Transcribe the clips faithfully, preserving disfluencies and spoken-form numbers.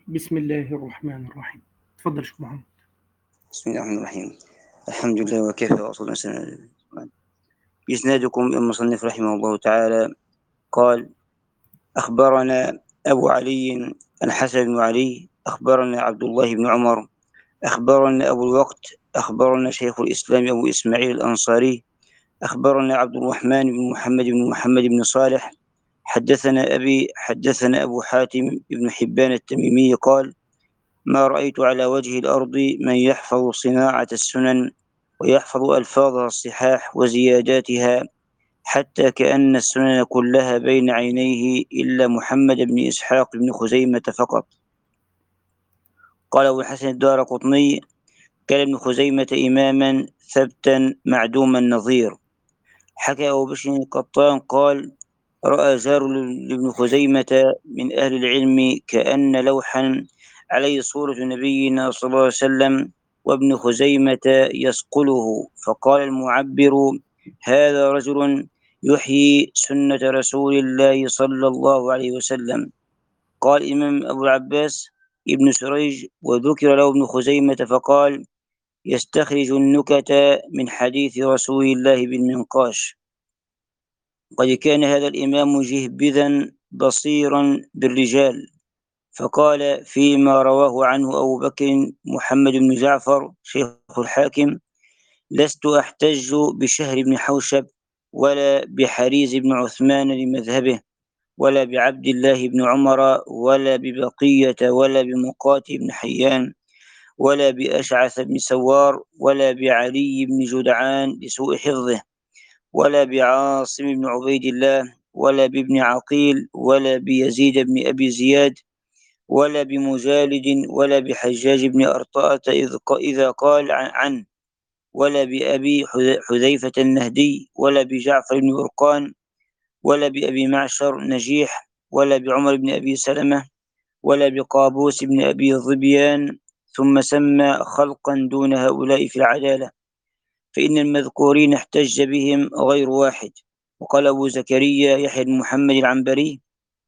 بسم الله الرحمن الرحيم. تفضل شيخ محمد. بسم الله الرحمن الرحيم. الحمد لله وكفى وصلى وسلم. إسنادكم المصنف رحمه الله تعالى قال: أخبرنا أبو علي الحسن بن علي، أخبرنا عبد الله بن عمر، أخبرنا أبو الوقت، أخبرنا شيخ الإسلام أبو إسماعيل الأنصاري، أخبرنا عبد الرحمن بن محمد بن محمد بن صالح، حدثنا أبي حدثنا أبو حاتم بن حبان التميمي قال: ما رأيت على وجه الأرض من يحفظ صناعة السنن ويحفظ ألفاظها الصحاح وزياداتها، حتى كأن السنن كلها بين عينيه إلا محمد بن إسحاق بن خزيمة فقط. قال أبو الحسن الدارقطني: كان ابن خزيمة إماما ثبتا معدوم النظير. حكى أبو بشر القطان قال: رأى زار لابن خزيمة من أهل العلم كأن لوحا عليه صورة نبينا صلى الله عليه وسلم وابن خزيمة يصقله، فقال المعبر: هذا رجل يحيي سنة رسول الله صلى الله عليه وسلم. قال الإمام أبو العباس ابن سريج: وذكر له ابن خزيمة فقال: يستخرج النكت من حديث رسول الله بالمنقاش. قد كان هذا الإمام جهبذا بصيرا بالرجال، فقال فيما رواه عنه أبو بكر محمد بن جعفر شيخ الحاكم: لست أحتج بشهر بن حوشب ولا بحريز بن عثمان لمذهبه ولا بعبد الله بن عمر ولا ببقية ولا بمقاتل بن حيان ولا بأشعث بن سوار ولا بعلي بن جدعان لسوء حفظه ولا بعاصم بن عبيد الله ولا بابن عقيل ولا بيزيد بن أبي زياد ولا بمجالد ولا بحجاج بن أرطاة إذا قال عنه ولا بأبي حذيفة النهدي ولا بجعفر بن برقان ولا بأبي معشر نجيح ولا بعمر بن أبي سلمة ولا بقابوس بن أبي ظبيان، ثم سمى خلقا دون هؤلاء في العدالة، فإن المذكورين احتج بهم غير واحد. وقال أبو زكريا يحيى بن محمد العنبري: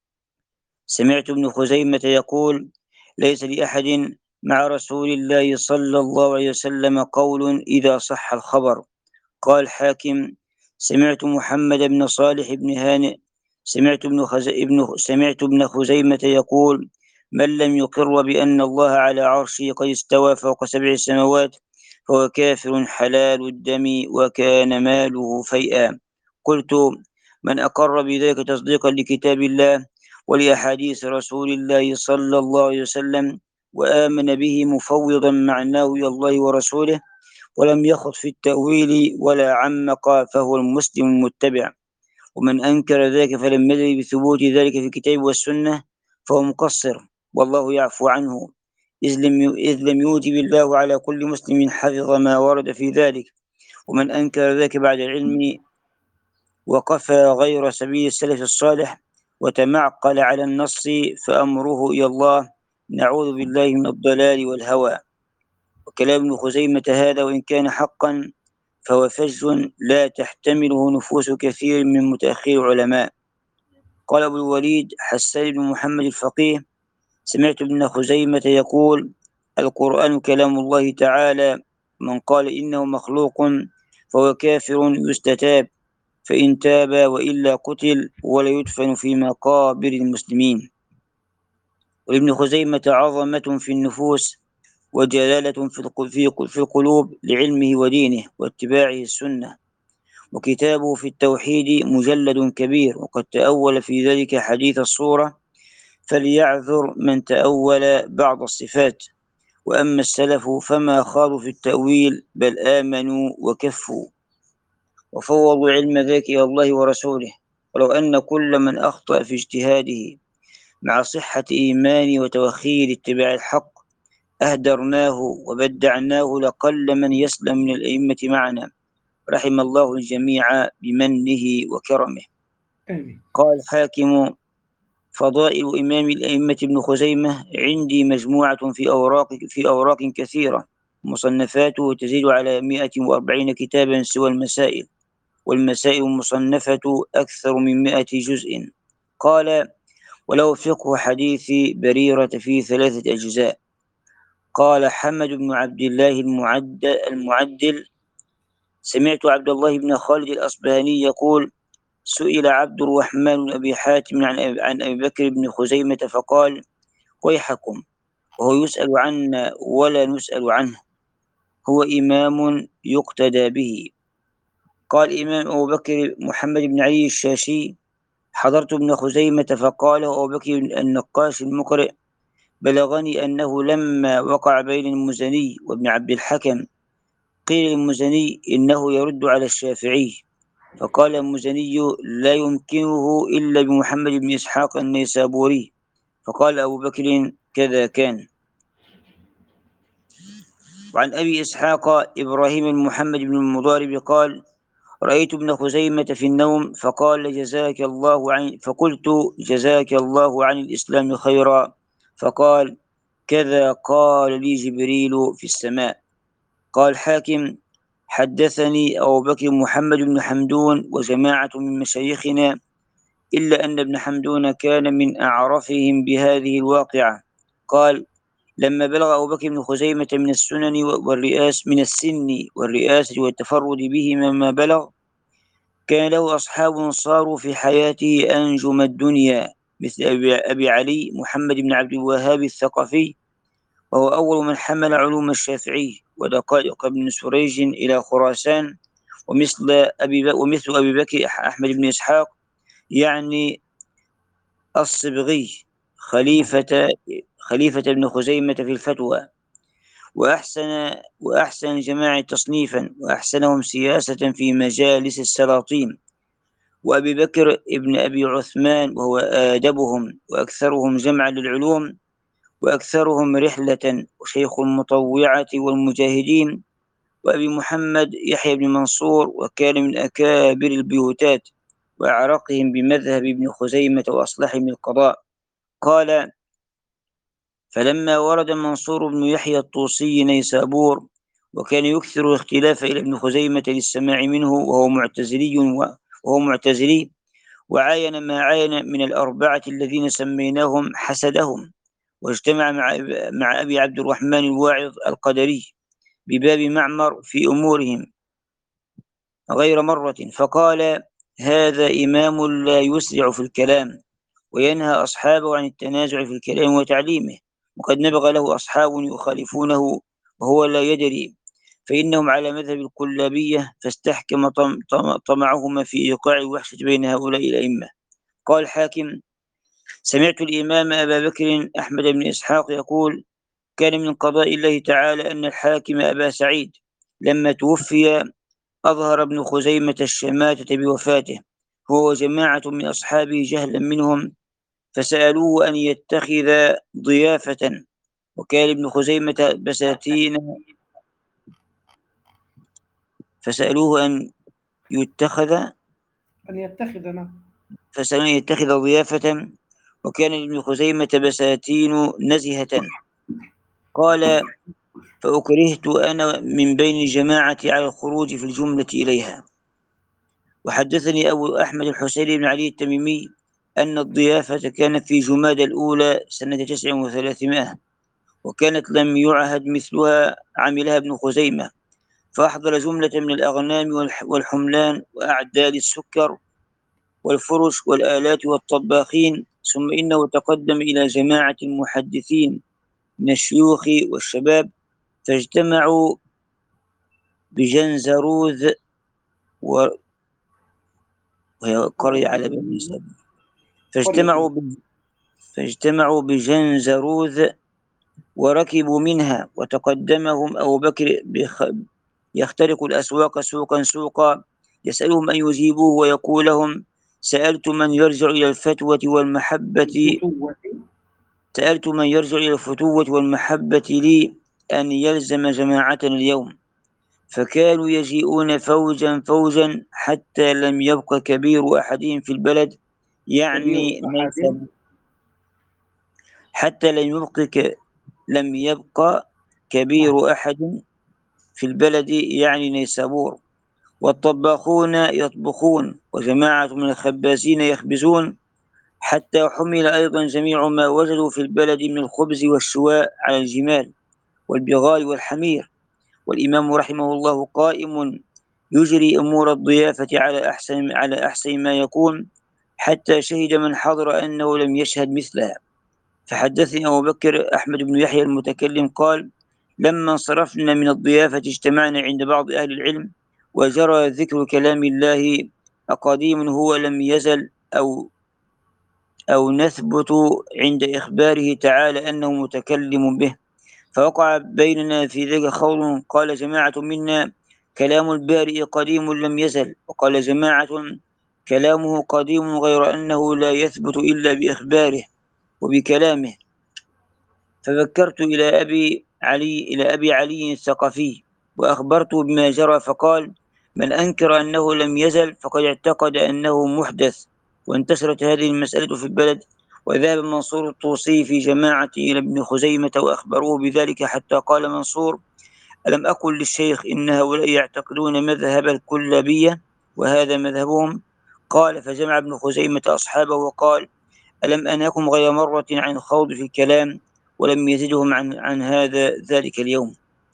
سمعت ابن خزيمة يقول: ليس لأحد مع رسول الله صلى الله عليه وسلم قول إذا صح الخبر. قال حاكم: سمعت محمد بن صالح بن هانئ سمعت ابن, خز... ابن... سمعت ابن خزيمة يقول: من لم يقر بأن الله على عرشه قد استوى فوق سبع سماوات فهو كافر حلال الدم وكان ماله فيئا. قلت: من أقر بذلك تصديقا لكتاب الله ولأحاديث رسول الله صلى الله عليه وسلم وآمن به مفوضا معناه إلى الله ورسوله ولم يخض في التأويل ولا عمق فهو المسلم المتبع. ومن أنكر ذلك فلم يدري بثبوت ذلك في الكتاب والسنة فهو مقصر، والله يعفو عنه، إذ لم إذ لم يوجب الله على كل مسلم حفظ ما ورد في ذلك. ومن أنكر ذلك بعد العلم وقفى غير سبيل السلف الصالح وتمعقل على النص فأمره إلى الله، نعوذ بالله من الضلال والهوى. وكلام ابن خزيمة هذا وإن كان حقا فهو فج لا تحتمله نفوس كثير من متأخر العلماء. قال أبو الوليد حسان بن محمد الفقيه: سمعت ابن خزيمة يقول: القرآن كلام الله تعالى، من قال إنه مخلوق فهو كافر يستتاب، فإن تاب وإلا قتل ولا يدفن في مقابر المسلمين. وابن خزيمة عظمة في النفوس وجلالة في القلوب لعلمه ودينه واتباعه السنة، وكتابه في التوحيد مجلد كبير، وقد تأول في ذلك حديث الصورة، فليعذر من تأول بعض الصفات. وأما السلف فما خاضوا في التأويل بل آمنوا وكفوا وفوضوا علم ذاك إلى الله ورسوله. ولو أن كل من أخطأ في اجتهاده مع صحة إيمانه وتوخير اتباع الحق أهدرناه وبدعناه لقل من يسلم من الأئمة معنا، رحم الله الجميع بمنه وكرمه. آمين. قال الحاكم: فضائل إمام الأئمة ابن خزيمة عندي مجموعة في أوراق في أوراق كثيرة، مصنفاته تزيد على مئة وأربعين كتابا سوى وله فقه حديث بريرة في ثلاثة أجزاء. قال حمد بن عبد الله المعدل, المعدل سمعت عبد الله بن خالد الأصبهاني يقول: سئل عبد الرحمن بن أبي حاتم عن عن أبي بكر بن خزيمة فقال: ويحكم، وهو يسأل عنا ولا نسأل عنه، هو إمام يقتدى به. قال إمام أبو بكر محمد بن علي الشاشي: حضرت ابن خزيمة فقال أبو بكر النقاش المقرئ: بلغني أنه لما وقع بين المزني وابن عبد الحكم قيل للمزني إنه يرد على الشافعي، فقال المزني: لا يمكنه إلا بمحمد بن إسحاق النيسابوري. فقال أبو بكر: كذا كان. وعن أبي إسحاق إبراهيم بن محمد بن المضارب قال: رأيت ابن خزيمة في النوم فقال: جزاك الله عن فقلت: جزاك الله عن الإسلام خيرا. فقال: كذا قال لي جبريل في السماء. قال حاكم: حدثني أبو بكر محمد بن حمدون وجماعة من مشايخنا، إلا أن ابن حمدون كان من أعرفهم بهذه الواقعة. قال: لما بلغ أبو بكر بن خزيمة من السنن والرئاس من السن والرئاسة والتفرد بهما ما بلغ، كان له أصحاب صاروا في حياته أنجم الدنيا، مثل أبي علي محمد بن عبد الوهاب الثقفي، وهو أول من حمل علوم الشافعي ودقائق بن سريج إلى خراسان، ومثل أبي ومثل أبي بكر أحمد بن إسحاق يعني الصبغي خليفة خليفة ابن خزيمة في الفتوى، وأحسن وأحسن جماعة تصنيفا وأحسنهم سياسة في مجالس السلاطين. وأبي بكر ابن أبي عثمان وهو آدبهم وأكثرهم جمعا للعلوم وأكثرهم رحلة وشيخ المطوعة والمجاهدين. وأبي محمد يحيى بن منصور وكان من أكابر البيوتات وأعرقهم بمذهب ابن خزيمة وأصلحهم القضاء. قال: فلما ورد منصور بن يحيى الطوسي نيسابور وكان يكثر الاختلاف إلى ابن خزيمة للسماع منه وهو معتزلي وهو معتزلي وعاين ما عاين من الأربعة الذين سميناهم حسدهم، واجتمع مع مع أبي عبد الرحمن الواعظ القدري بباب معمر في أمورهم غير مرة، فقال: هذا إمام لا يسرع في الكلام وينهى أصحابه عن التنازع في الكلام وتعليمه، وقد نبغ له أصحاب يخالفونه وهو لا يدري، فإنهم على مذهب الكلابية، فاستحكم طمعهما في إيقاع الوحشة بين هؤلاء الأئمة. قال حاكم: سمعت الإمام أبا بكر أحمد بن إسحاق يقول: كان من قضاء الله تعالى أن الحاكم أبا سعيد لما توفي أظهر ابن خزيمة الشماتة بوفاته هو وجماعة من أصحابه جهلا منهم، فسألوه أن يتخذ ضيافة، وكان ابن خزيمة بساتين فسألوه أن يتخذ أن يتخذنا فسألوه أن يتخذ ضيافة، وكان ابن خزيمة بساتين نزهة. قال: فأكرهت أنا من بين الجماعة على الخروج في الجملة إليها. وحدثني أبو أحمد الحسين بن علي التميمي أن الضيافة كانت في جماد الأولى سنة تسع وثلاثمائة، وكانت لم يعهد مثلها عملها ابن خزيمة، فأحضر جملة من الأغنام والحملان وأعداد السكر والفرش والآلات والطباخين، ثم إنه تقدم إلى جماعة المحدثين من الشيوخ والشباب، فاجتمعوا بجنزروذ و... وهي قرية على بني سبيل فاجتمعوا ب... فاجتمعوا بجنزروذ وركبوا منها، وتقدمهم أبو بكر بخ... يخترق الأسواق سوقا سوقا يسألهم أن يجيبوه ويقول لهم: سألت من يرجع إلى الفتوة والمحبة سألت من يرجع إلى الفتوة والمحبة لي أن يلزم جماعتنا اليوم، فكانوا يجيئون فوجا فوجا حتى لم يبق كبير أحدهم في البلد، يعني نيسابور حتى لم يبق ك... لم يبق كبير أحد في البلد يعني نيسابور، والطباخون يطبخون وجماعة من الخبازين يخبزون، حتى حمل أيضا جميع ما وجدوا في البلد من الخبز والشواء على الجمال والبغال والحمير، والإمام رحمه الله قائم يجري أمور الضيافة على أحسن على أحسن ما يكون، حتى شهد من حضر أنه لم يشهد مثلها. فحدثني أبو بكر أحمد بن يحيى المتكلم قال: لما انصرفنا من الضيافة اجتمعنا عند بعض أهل العلم، وجرى ذكر كلام الله أقديم هو لم يزل أو أو نثبت عند إخباره تعالى أنه متكلم به، فوقع بيننا في ذلك خور. قال جماعة منا: كلام البارئ قديم لم يزل، وقال جماعة: كلامه قديم غير أنه لا يثبت إلا بإخباره وبكلامه. فذكرت إلى أبي علي إلى أبي علي الثقفي وأخبرته بما جرى، فقال: من أنكر أنه لم يزل فقد اعتقد أنه محدث. وانتشرت هذه المسألة في البلد، وذهب منصور الطوسي في جماعة إلى ابن خزيمة وأخبروه بذلك، حتى قال منصور: ألم أقل للشيخ إن هؤلاء يعتقدون مذهب الكلابية وهذا مذهبهم؟ قال: فجمع ابن خزيمة أصحابه وقال: ألم أنهكم غير مرة عن الخوض في الكلام، ولم يزدهم عن, عن هذا ذلك اليوم.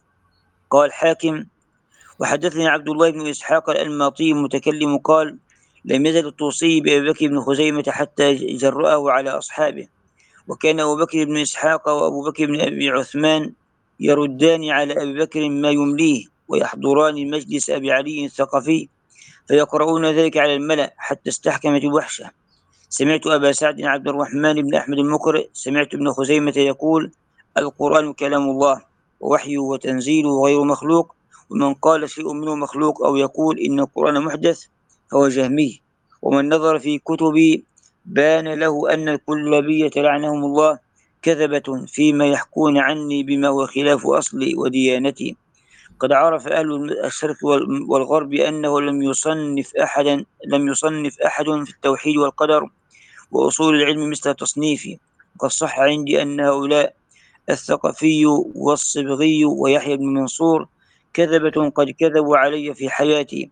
قال حاكم: وحدثني عبد الله بن إسحاق الأنماطي المتكلم قال: لم يزل الطوسي بأبي بكر بن خزيمة حتى جرأه على أصحابه، وكان أبو بكر بن إسحاق وأبو بكر بن أبي عثمان يردان على أبي بكر ما يمليه، ويحضران مجلس أبي علي الثقفي فيقرؤون ذلك على الملأ حتى استحكمت الوحشة. سمعت أبا سعد عبد الرحمن بن أحمد المقرئ سمعت ابن خزيمة يقول: القرآن كلام الله ووحيه وتنزيله غير مخلوق، ومن قال شيء منه مخلوق أو يقول إن القرآن محدث فهو جهمي. ومن نظر في كتبي بان له أن الكلابية لعنهم الله كذبة فيما يحكون عني بما هو خلاف أصلي وديانتي. قد عرف أهل الشرق والغرب أنه لم يصنف أحدا لم يصنف أحد في التوحيد والقدر وأصول العلم مثل تصنيفي. وقد صح عندي أن هؤلاء الثقفي والصبغي ويحيى بن منصور كذبة قد كذبوا علي في حياتي،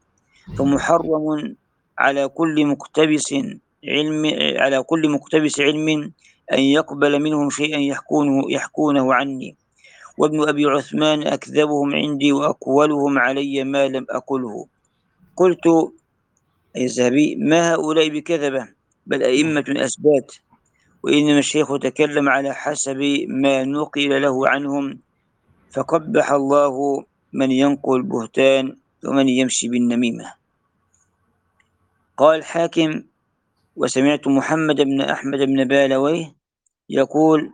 فمحرم على كل مقتبس علم على كل مقتبس علم أن يقبل منهم شيئا يحكونه, يحكونه عني. وابن أبي عثمان أكذبهم عندي وأقولهم علي ما لم أقله. قلت: أي الذهبي: ما هؤلاء بكذبة، بل أئمة أثبات، وإنما الشيخ تكلم على حسب ما نقل له عنهم، فقبح الله من ينقل البهتان ومن يمشي بالنميمة. قال الحاكم: وسمعت محمد بن أحمد بن بالويه يقول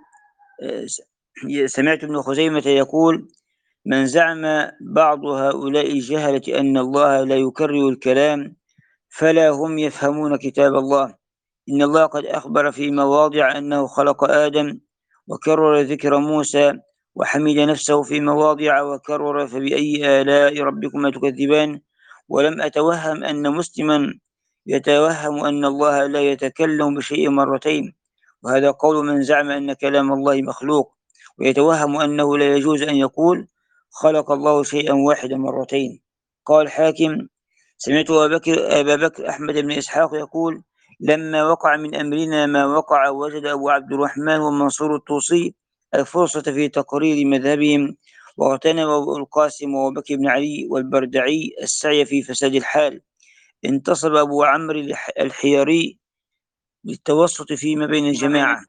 سمعت ابن خزيمة يقول: من زعم بعض هؤلاء الجهلة أن الله لا يكرر الكلام فلا هم يفهمون كتاب الله. إن الله قد أخبر في مواضع أنه خلق آدم وكرر ذكر موسى، وحمد نفسه في مواضع وكرر: فبأي آلاء ربكما تكذبان. ولم أتوهم أن مسلما يتوهم أن الله لا يتكلم بشيء مرتين، وهذا قول من زعم أن كلام الله مخلوق، ويتوهم أنه لا يجوز أن يقول خلق الله شيئا واحدا مرتين. قال حاكم: سمعت أبا بكر, أبا بكر أحمد بن إسحاق يقول: لما وقع من أمرنا ما وقع وجد أبو عبد الرحمن ومنصور الطوسي الفرصة في تقرير مذهبهم، واغتنم أبو القاسم وأبو بكر بن علي والبردعي السعي في فساد الحال. انتصب أبو عمرو الحيري للتوسط فيما بين الجماعة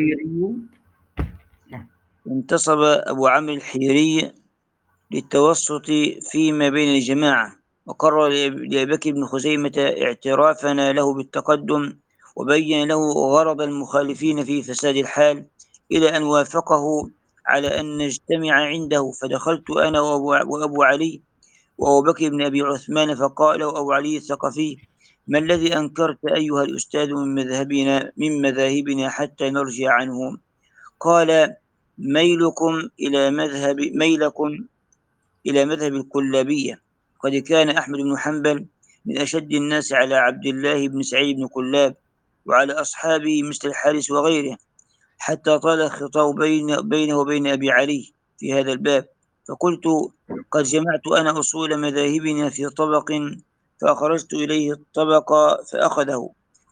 انتصب أبو عمرو الحيري للتوسط فيما بين الجماعة وقرر لأبي بكر بن خزيمة اعترافنا له بالتقدم، وبين له غرض المخالفين في فساد الحال، إلى أن وافقه على أن نجتمع عنده. فدخلت أنا وأبو علي وأبو بكر بن أبي عثمان، فقال أبو علي الثقفي: ما الذي أنكرت أيها الأستاذ من مذهبنا من مذاهبنا حتى نرجع عنه؟ قال: ميلكم إلى مذهب ميلكم إلى مذهب الكلابية. قد كان أحمد بن حنبل من أشد الناس على عبد الله بن سعيد بن كلاب وعلى أصحابه مثل الحارس وغيره، حتى طال الخطاب بين بينه وبين أبي علي في هذا الباب. فقلت: قد جمعت أنا أصول مذاهبنا في طبق، فأخرجت إليه الطبق فأخذه،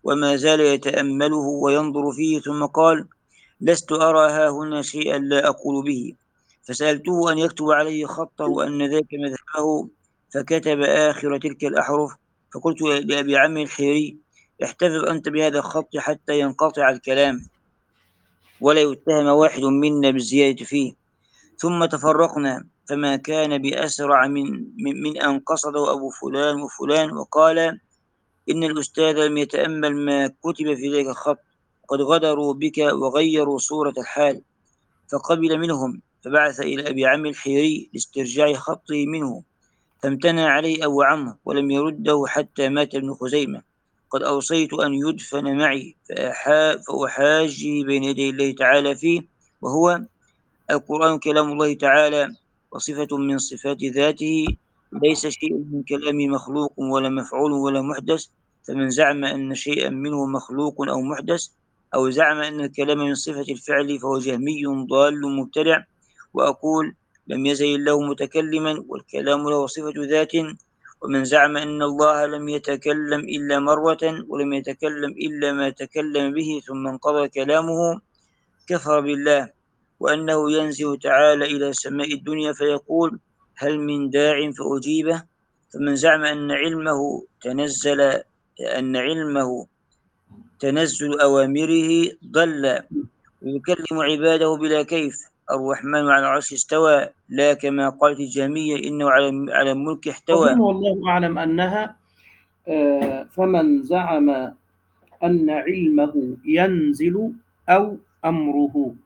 وما زال يتأمله وينظر فيه، ثم قال: لست أرى ها هنا شيئا لا أقول به. فسألته أن يكتب عليه خطه وأن ذاك مذهبه، فكتب آخر تلك الأحرف. فقلت لأبي عمرو الحيري: احتفظ أنت بهذا الخط حتى ينقطع الكلام ولا يتهم واحد منا بالزيادة فيه. ثم تفرقنا، فما كان بأسرع من, من, من أن قصده أبو فلان وفلان وقال: إن الأستاذ لم يتأمل ما كتب في ذلك الخط، قد غدروا بك وغيروا صورة الحال. فقبل منهم، فبعث إلى أبي عمرو الحيري لاسترجاع خطه منه، فامتنع عليه أبو عمرو ولم يرده حتى مات ابن خزيمة. قد أوصيت أن يدفن معي فأحاجه بين يدي الله تعالى فيه، وهو: القرآن كلام الله تعالى وصفة من صفات ذاته، ليس شيء من كلامه مخلوق ولا مفعول ولا محدث. فمن زعم أن شيئا منه مخلوق أو محدث، أو زعم أن الكلام من صفة الفعل، فهو جهمي ضال مبتدع. وأقول: لم يزل الله متكلما، والكلام له صفة ذات. ومن زعم أن الله لم يتكلم إلا مرة، ولم يتكلم إلا ما تكلم به ثم انقضى كلامه، كفر بالله. وأنه ينزل تعالى إلى سماء الدنيا فيقول: هل من داع فأجيبه. فمن زعم أن علمه تنزل أن علمه تنزل أوامره ضل. ويكلم عباده بلا كيف. الرحمن على العرش استوى، لا كما قالت الجهمية إنه على على الملك احتوى. أظن والله أعلم أنها آه، فمن زعم أن علمه ينزل أو أمره.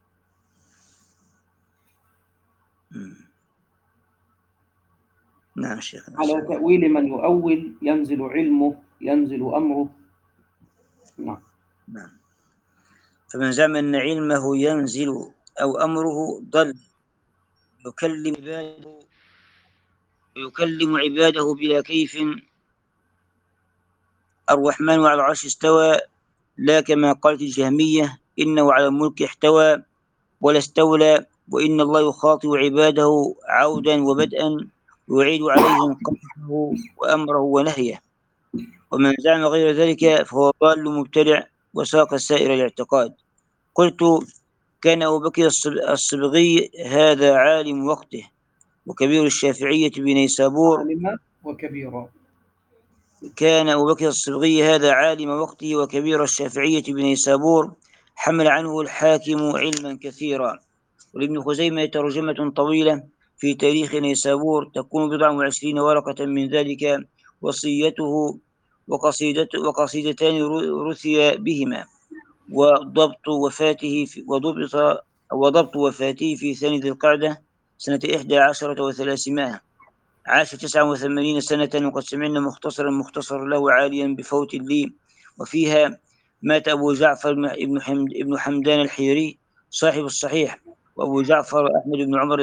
نعم شيخنا. على تأويل من يؤول ينزل علمه ينزل أمره. نعم. نعم. فمن زعم أن علمه ينزل أو أمره ضل. يكلم عباده ويكلم عباده بلا كيف. الرحمن على العرش استوى، لا كما قالت الجهمية إنه على الملك احتوى ولا استولى. وإن الله يخاطب عباده عودا وبدءا، ويعيد عليهم قصصه وأمره ونهيه. ومن زعم غير ذلك فهو ضال مبتدع وساق سائر الاعتقاد. قلت: كان أبو بكر الصبغي هذا عالم وقته وكبير الشافعية بنيسابور. عالما وكبيرا. كان أبو بكر الصبغي هذا عالم وقته وكبير الشافعية بنيسابور، حمل عنه الحاكم علما كثيرا. ولابن خزيمة ترجمة طويلة في تاريخ نيسابور تكون بضع وعشرين ورقة، من ذلك وصيته وقصيدته وقصيدتان رثي بهما، وضبط وفاته في وضبط وضبط وفاته في ثاني ذي القعدة سنة إحدى عشرة وثلاثمائة. عاش تسعة وثمانين سنة، وقد سمعنا مختصرا مختصر له عاليا بفوت لي. وفيها: مات أبو جعفر ابن حمد ابن حمدان الحيري صاحب الصحيح، وأبو جعفر أحمد بن عمر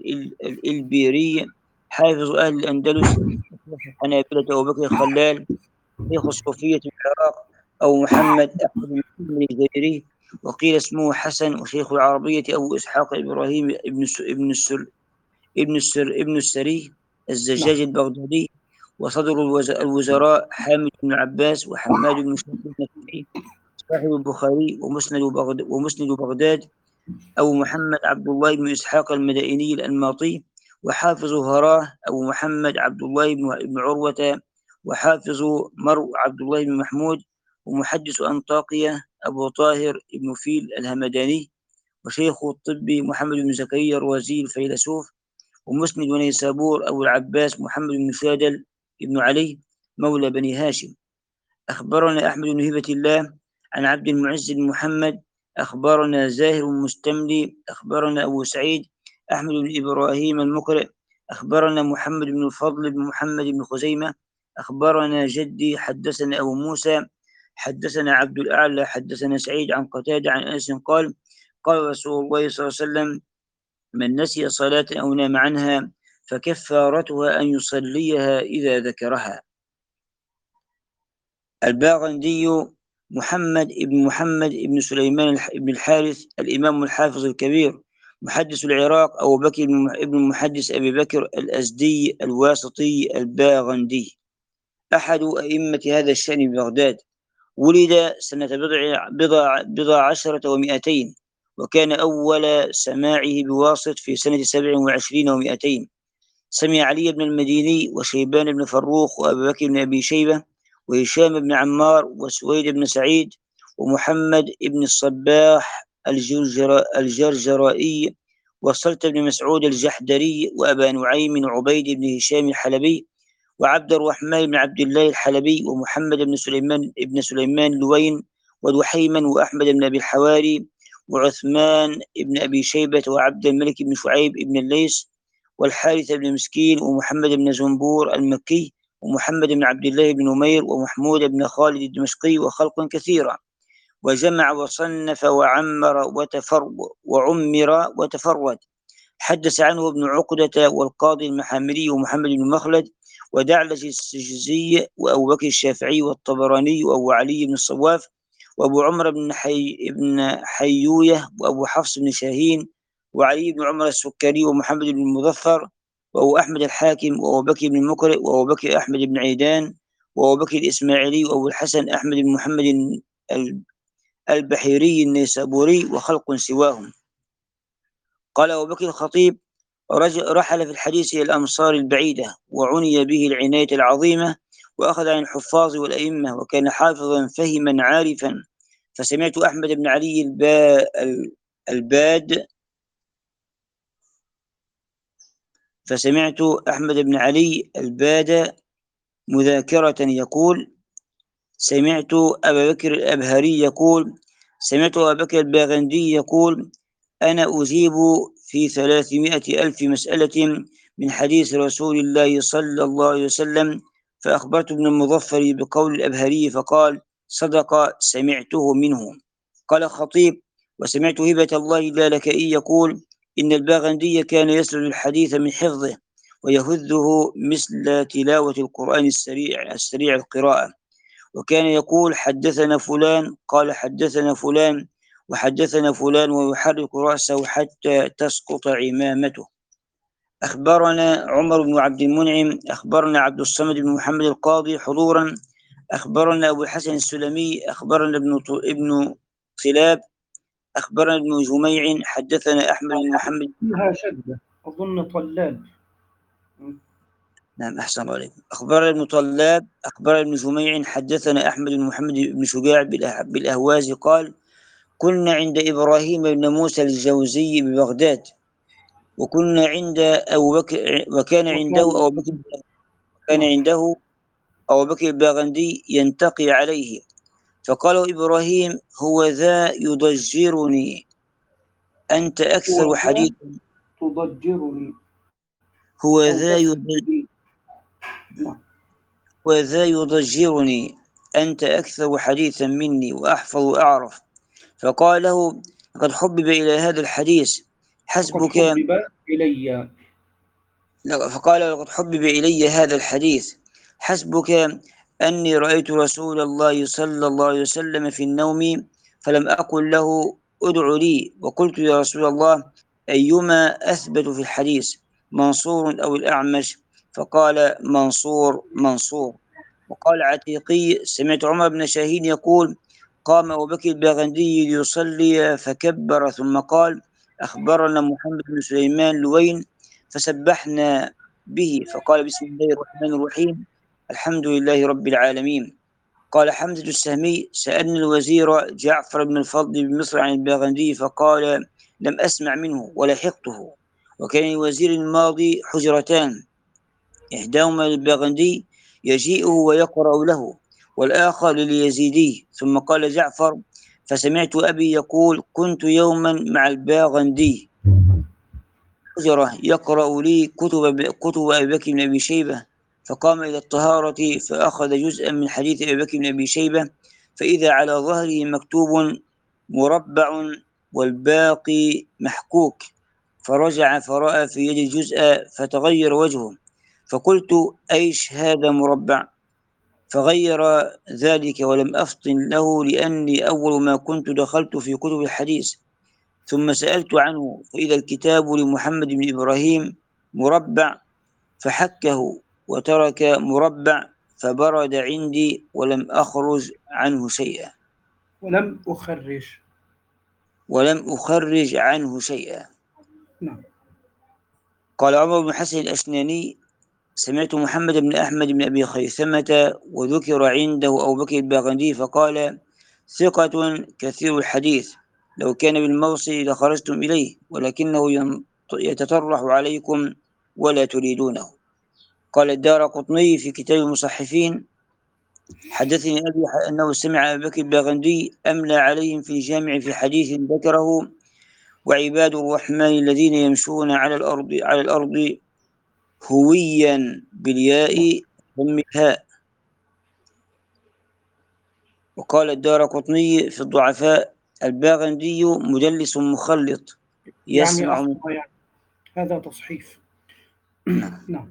الإلبيري حافظ أهل الأندلس، حنابلة أبو بكر الخلال شيخ الصوفية في العراق، أو محمد أحمد بن محمد الجزيري، وقيل اسمه حسن. وشيخ العربية أبو إسحاق إبراهيم ابن ابن السر ابن السر ابن السري الزجاج نعم. البغدادي. وصدر الوزراء حامد بن عباس وحماد بن شاكر صاحب البخاري ومسند بغداد ومسند بغداد. أبو محمد عبد الله بن إسحاق المدائني الأنماطي. وحافظ هراه أبو محمد عبد الله بن عروة. وحافظ مرو عبد الله بن محمود. ومحدث أنطاكية أبو طاهر بن فيل الهمداني. وشيخ الطب محمد بن زكريا الرازي الفيلسوف. ومسند ونيسابور أبو العباس محمد بن شادل بن علي مولى بني هاشم. أخبرنا أحمد بن هبة الله عن عبد المعز بن محمد. أخبرنا زاهر المستملي. أخبرنا أبو سعيد أحمد بن إبراهيم المقرئ. أخبرنا محمد بن الفضل بن محمد بن خزيمة. أخبرنا جدي حدثنا أبو موسى حدثنا عبد الأعلى حدثنا سعيد عن قتادة عن أنس قال: قال رسول الله صلى الله عليه وسلم: من نسي صلاة أو نام عنها فكفارتها أن يصليها إذا ذكرها. الباغندي محمد بن محمد بن سليمان بن الحارث الإمام الحافظ الكبير محدث العراق، أبو بكر بن محدث أبي بكر الأزدي الواسطي الباغندي، أحد أئمة هذا الشأن ببغداد. ولد سنة بضع, بضع, بضع عشرة ومئتين، وكان أول سماعه بواسط في سنة سبع وعشرين ومئتين. سمع علي بن المديني وشيبان بن فروخ وأبي بكر بن أبي شيبة وهشام بن عمار وسويد بن سعيد ومحمد بن الصباح الجرجر الجرجرائي وصلت بن مسعود الجحدري وأبا نعيم وعبيد بن هشام الحلبي وعبد الرحمن بن عبد الله الحلبي ومحمد بن سليمان بن سليمان لوين ودحيما وأحمد بن أبي الحواري وعثمان بن أبي شيبة وعبد الملك بن شعيب بن الليث والحارث بن مسكين ومحمد بن زنبور المكي ومحمد بن عبد الله بن نمير ومحمود بن خالد الدمشقي وخلق كثيرا. وجمع وصنف وعمر وتفرد وعمر وتفرد. حدث عنه ابن عقدة والقاضي المحاملي ومحمد بن مخلد ودعلج السجزي وأبو بكر الشافعي والطبراني وأبو علي بن الصواف وأبو عمر بن, حي بن حيوية وأبو حفص بن شاهين وعلي بن عمر السكري ومحمد بن المظفر وأبو أحمد الحاكم وأبو بكر بن مقرئ وأبو بكر أحمد بن عيدان وأبو بكر الإسماعيلي وأبو الحسن أحمد بن محمد البحيري النيسابوري وخلق سواهم. قال أبو بكر الخطيب: رحل في الحديث إلى الأمصار البعيدة وعني به العناية العظيمة وأخذ عن الحفاظ والأئمة وكان حافظا فهما عارفا. فسمعت أحمد بن علي البا الباد فسمعت أحمد بن علي الباد مذاكرة يقول: سمعت أبا بكر الأبهري يقول: سمعت أبا بكر الباغندي يقول: أنا أجيب في ثلاثمائة ألف مسألة من حديث رسول الله صلى الله عليه وسلم. فأخبرت ابن المظفر بقول الأبهري فقال: صدق، سمعته منه. قال الخطيب: وسمعت هبة الله اللالكائي يقول: إن الباغندي كان يسرد الحديث من حفظه ويهذه مثل تلاوة القرآن السريع السريع القراءة، وكان يقول: حدثنا فلان قال حدثنا فلان وحدثنا فلان ويحرك رأسه حتى تسقط عمامته. أخبرنا عمر بن عبد المنعم أخبرنا عبد الصمد بن محمد القاضي حضورا. أخبرنا أبو الحسن السلمي أخبرنا ابن ابن خلاب أخبرنا ابن جميع حدثنا أحمد بن محمد. فيها شدة أظن طلاب. نعم، أحسن عليكم. أخبرنا ابن طلاب أخبرنا ابن جميع حدثنا أحمد بن محمد بن شجاع بالأهواز قال: كنا عند إبراهيم بن موسى الجوزي ببغداد، وكنا عند أبو بكر وكان عنده أبو بكر كان عنده أبو بكر الباغندي ينتقي عليه، فقال إبراهيم: هو ذا يضجرني أنت أكثر حديثا تضجرني هو ذا هو ذا يضجرني أنت أكثر حديثا مني وأحفظ وأعرف. فقال له: قد حبب إلى هذا الحديث حسبك. حبب إلي فقال: لقد حبب إلي هذا الحديث حسبك أني رأيت رسول الله صلى الله عليه وسلم في النوم فلم أقل له ادع لي، وقلت: يا رسول الله، أيما أثبت في الحديث، منصور أو الأعمش؟ فقال: منصور منصور. وقال عتيقي: سمعت عمر بن شاهين يقول: قام أبو بكر الباغندي ليصلي فكبر ثم قال: أخبرنا محمد بن سليمان لوين، فسبحنا به فقال: بسم الله الرحمن الرحيم، الحمد لله رب العالمين. قال حمزة السهمي: سألني الوزير جعفر بن الفضل بمصر عن الباغندي فقال: لم أسمع منه ولحقته. وكان الوزير الماضي حجرتان، إحداهما للباغندي يجيئه ويقرأ له، والآخر لليزيدي. ثم قال جعفر: فسمعت أبي يقول: كنت يوما مع الباغندي حجرة يقرأ لي كتب كتب أبي بكر بن أبي شيبة، فقام إلى الطهارة فأخذ جزءا من حديث أبي بكر بن أبي شيبة، فإذا على ظهره مكتوب مربع والباقي محكوك، فرجع فرأى في يد الجزء فتغير وجهه، فقلت: أيش هذا مربع؟ فغير ذلك ولم أفطن له لأني أول ما كنت دخلت في كتب الحديث، ثم سألت عنه فإذا الكتاب لمحمد بن إبراهيم مربع، فحكه وترك مربع فبرد عندي ولم أخرج عنه شيئا ولم أخرج. ولم أخرج عنه شيئا. نعم. قال عمر بن حسن الأسناني: سمعت محمد بن أحمد بن أبي خيثمة وذكر عنده أبو بكر الباغندي فقال: ثقة كثير الحديث، لو كان بالموصل لخرجتم إليه، ولكنه يتطرح عليكم ولا تريدونه. قال الدارقطني في كتاب المصحفين: حدثني أبي أنه سمع أبا بكر الباغندي أملى عليهم في الجامع في حديث ذكره: وعباد الرحمن الذين يمشون على الأرض على الأرض هويا بالياء ضم الهاء. وقال الدارقطني في الضعفاء: الباغندي مدلس مخلط يعني يسمع من... أخطأ، يعني هذا تصحيف. نعم. نعم.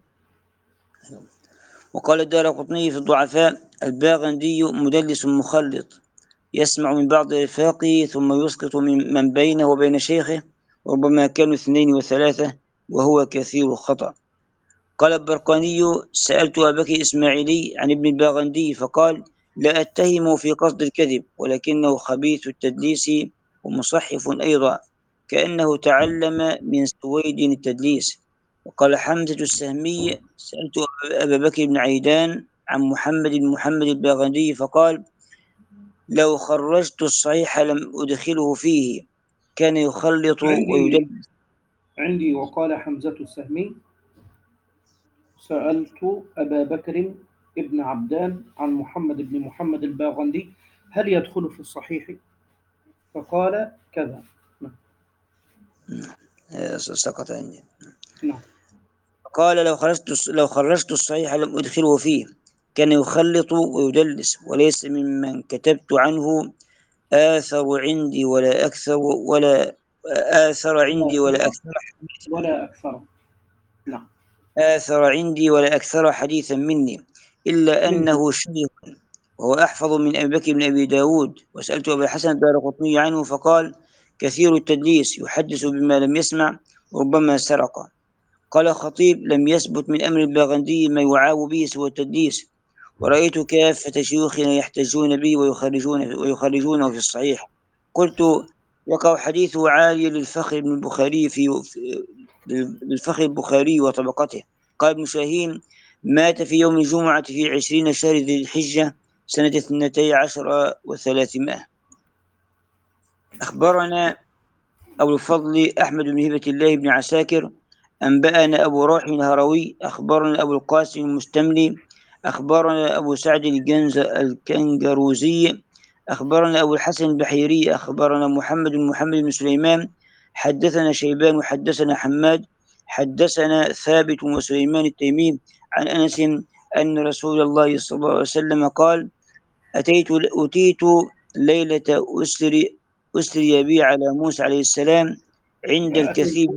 وقال الدارقطني في الضعفاء: الباغندي مدلس مخلط يسمع من بعض رفاقه ثم يسقط من, من بينه وبين شيخه، وربما كانوا اثنين وثلاثة، وهو كثير الخطأ. قال البرقاني: سألت أبا بكر إسماعيلي عن ابن الباغندي فقال: لا أتهم في قصد الكذب، ولكنه خبيث التدليس ومصحف أيضا، كأنه تعلم من سويد التدليس. وقال حمزة السهمي: سألت أبا بكر بن عيدان عن محمد بن محمد الباغندي فقال: لو خرجت الصحيح لم أدخله فيه، كان يخلط عندي ويدلس. عندي وقال حمزة السهمي: سألت أبا بكر ابن عبدان عن محمد بن محمد الباغندي هل يدخل في الصحيح؟ فقال كذا. نعم. سقط عندي. نعم. قال: لو خرجت لو خرجت الصحيح لم أدخله فيه، كان يخلط ويدلس، وليس ممن كتبت عنه آثر عندي ولا أكثر ولا آثر عندي ولا آثر أكثر ولا أكثر. نعم. آثر عندي ولا أكثر حديثا مني، إلا منه. أنه شيخ وهو أحفظ من أبي بكر بن أبي داود. وسألت أبا الحسن الدارقطني عنه فقال: كثير التدليس، يحدث بما لم يسمع، ربما سرق. قال الخطيب: لم يثبت من أمر الباغندي ما يعاب به سوى التدليس، ورأيت كافة شيوخنا يحتجون به ويخرجون ويخرجونه في الصحيح. قلت: يقع حديثه عالي للفخر بن البخاري في للفخر البخاري وطبقته. قال ابن شاهين: مات في يوم الجمعة في عشرين شهر ذي الحجة سنة اثنتي عشر وثلاثمائة. أخبرنا أبو الفضل أحمد بن هبة الله بن عساكر أنبأنا أبو راح الهروي أخبرنا أبو القاسم المستملي أخبرنا أبو سعد الجنز الكنجروزي أخبرنا أبو الحسن البحيري أخبرنا محمد بن محمد بن سليمان حدثنا شيبان وحدثنا حماد حدثنا ثابت وسليمان التيمي عن أنس أن رسول الله صلى الله عليه وسلم قال: أتيت أتيت ليلة أسري أسري بي على موسى عليه السلام عند أتيت الكثيب.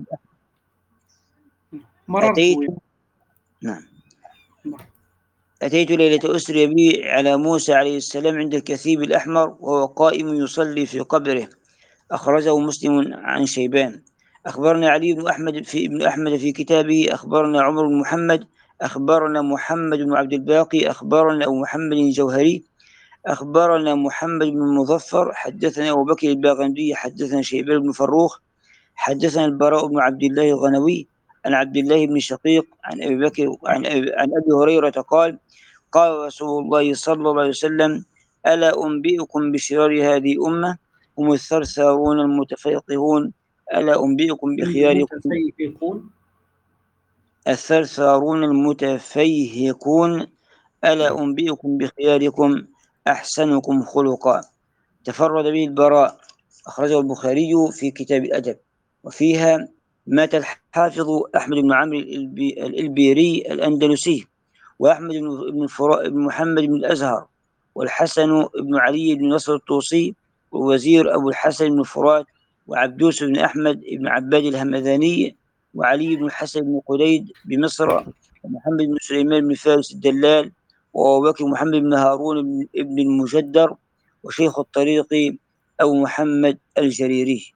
مررت. أتيت نعم نعم. أتيت ليلة أسري بي على موسى عليه السلام عند الكثيب الأحمر وهو قائم يصلي في قبره. أخرجه مسلم عن شيبان. أخبرنا علي بن أحمد في ابن أحمد في كتابه أخبرنا عمر بن محمد أخبرنا محمد بن عبد الباقي أخبرنا أبو محمد الجوهري أخبرنا محمد بن المظفر حدثنا أبو بكر الباغندي حدثنا شيبان بن فروخ حدثنا البراء بن عبد الله الغنوي عن عبد الله بن شقيق عن أبي بكر عن أبي, عن أبي هريرة قال: قال رسول الله صلى الله عليه وسلم: ألا أنبئكم بشرار هذه الأمة؟ هم الثرثارون المتفيقهون. ألا أنبئكم بخياركم؟ المتفيهقون. الثرثارون المتفيهقون. ألا أنبئكم بخياركم أحسنكم خلقا. تفرد به البراء. أخرجه البخاري في كتاب الأدب. وفيها: مات الحافظ أحمد بن عمرو الإلبيري الأندلسي، وأحمد بن بن محمد بن الأزهر، والحسن بن علي بن نصر الطوسي، ووزير أبو الحسن بن فرات، وعبدوس بن أحمد بن عباد الهمذاني، وعلي بن الحسن بن قليد بمصر، ومحمد بن سليمان بن فارس الدلال، وأبو بكر محمد بن هارون بن المجدر، وشيخ الطريق أبو محمد الجريري.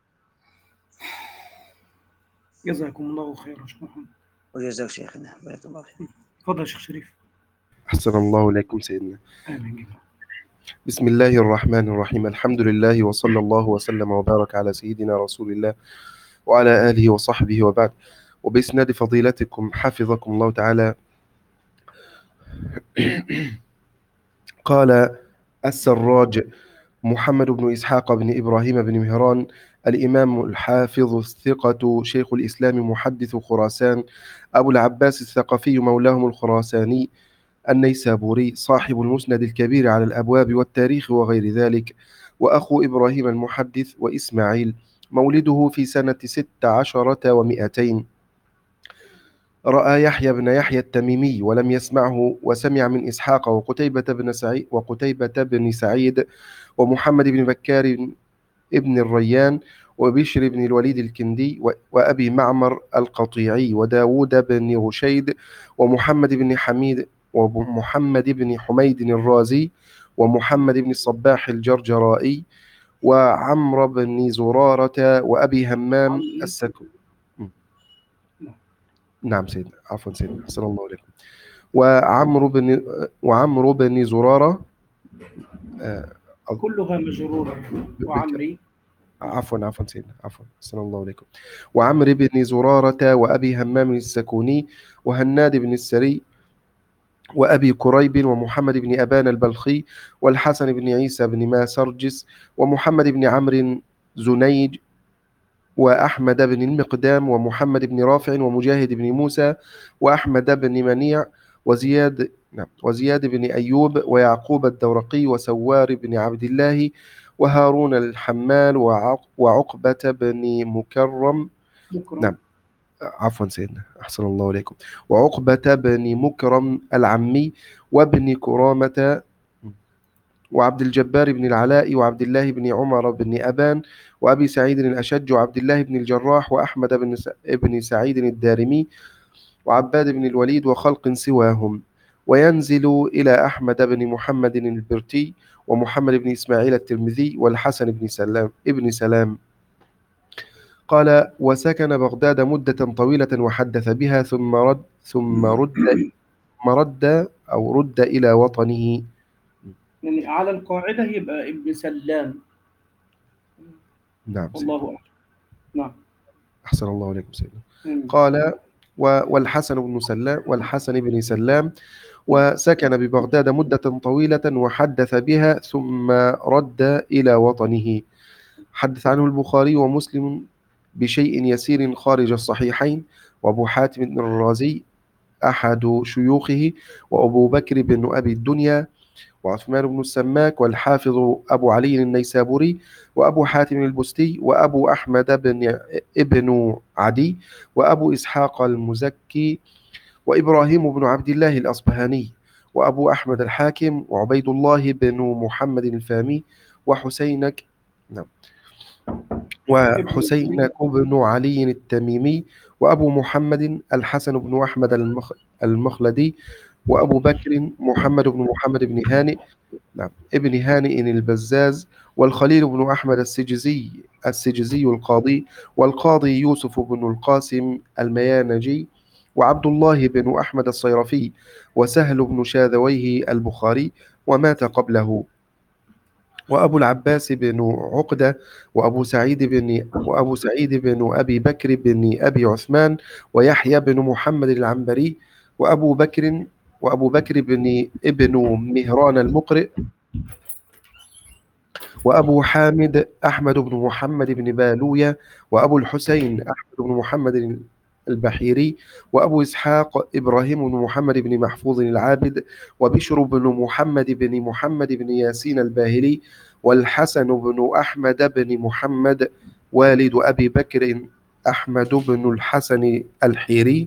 جزاكم الله خيرا شيخ محمد. وجزاك شيخنا بارك الله فيك. تفضل شيخ شريف. أحسن الله إليكم سيدنا. آمين. بسم الله الرحمن الرحيم. الحمد لله وصلى الله وسلم وبارك على سيدنا رسول الله وعلى آله وصحبه وبعد. وبإسناد فضيلتكم حفظكم الله تعالى قال السراج محمد بن إسحاق بن إبراهيم بن مهران الإمام الحافظ الثقة شيخ الإسلام محدث خراسان أبو العباس الثقفي مولاهم الخراساني النيسابوري صاحب المسند الكبير على الأبواب والتاريخ وغير ذلك، وأخو إبراهيم المحدث وإسماعيل، مولده في سنة ست عشرة ومئتين. رأى يحيى بن يحيى التميمي ولم يسمعه، وسمع من إسحاق وقتيبة بن سعيد وقتيبة بن سعيد ومحمد بن بكار ابن الريان وبشر بن الوليد الكندي وأبي معمر القطيعي وداود بن رشيد ومحمد بن حميد ومحمد بن حميد الرازي ومحمد بن الصباح الجرجرائي وعمر بن زرارة وأبي همام السكو. نعم سيدنا، عفوا سيدنا، أحسن الله عليكم. وعمرو بن وعمرو بن زرارة آه كلها مجرورة. وعمري عفوا عفوا سيدنا، عفوا، أحسن الله عليكم. وعمرو بن زرارة وأبي همام السكوني وهناد بن السري وأبي كريب ومحمد بن أبان البلخي والحسن بن عيسى بن ماسرجس ومحمد بن عمرو زنيج وأحمد بن المقدام ومحمد بن رافع ومجاهد بن موسى وأحمد بن منيع وزياد نعم وزياد بن أيوب ويعقوب الدورقي وسوار بن عبد الله وهارون الحمال وعقبة بن مكرم مكرم. نعم عفوا سيدنا، أحسن الله عليكم. وعقبة بن مكرم العمي وابن كرامة وعبد الجبار بن العلاء وعبد الله بن عمر بن أبان وأبي سعيد الأشج وعبد الله بن الجراح وأحمد بن ابن سعيد الدارمي وعباد بن الوليد وخلق سواهم. وينزل إلى أحمد بن محمد البرتي ومحمد بن إسماعيل الترمذي والحسن بن سلام ابن سلام. قال وسكن بغداد مدة طويلة وحدث بها ثم رد ثم رد ثم رد أو رد إلى وطنه. يعني على القاعدة يبقى ابن سلام. نعم الله أعلم. نعم أحسن الله عليكم سيدنا. قال والحسن بن سلام والحسن بن سلام وسكن ببغداد مدة طويلة وحدث بها ثم رد إلى وطنه. حدث عنه البخاري ومسلم بشيء يسير خارج الصحيحين، وأبو حاتم الرازي أحد شيوخه، وأبو بكر بن أبي الدنيا وعثمان بن السماك والحافظ أبو علي النيسابوري وأبو حاتم البستي وأبو أحمد بن ابن عدي وأبو إسحاق المزكي وإبراهيم بن عبد الله الأصبهاني وأبو أحمد الحاكم وعبيد الله بن محمد الفامي وحسينك نعم وحسينك بن علي التميمي وأبو محمد الحسن بن أحمد المخ... المخلدي وأبو بكر محمد بن محمد بن هانئ نعم ابن هانئ البزاز والخليل بن أحمد السجزي السجزي القاضي والقاضي يوسف بن القاسم الميانجي وعبد الله بن أحمد الصيرفي وسهل بن شاذويه البخاري ومات قبله. وأبو العباس بن عقدة وأبو سعيد بن وأبو سعيد بن أبي بكر بن أبي عثمان ويحيى بن محمد العنبري وأبو بكر وأبو بكر بن ابن مهران المقرئ وأبو حامد أحمد بن محمد بن بالوية وأبو الحسين أحمد بن محمد البحيري وأبو إسحاق إبراهيم بن محمد بن محفوظ العابد وبشر بن محمد بن محمد بن ياسين الباهلي والحسن بن أحمد بن محمد والد أبي بكر أحمد بن الحسن الحيري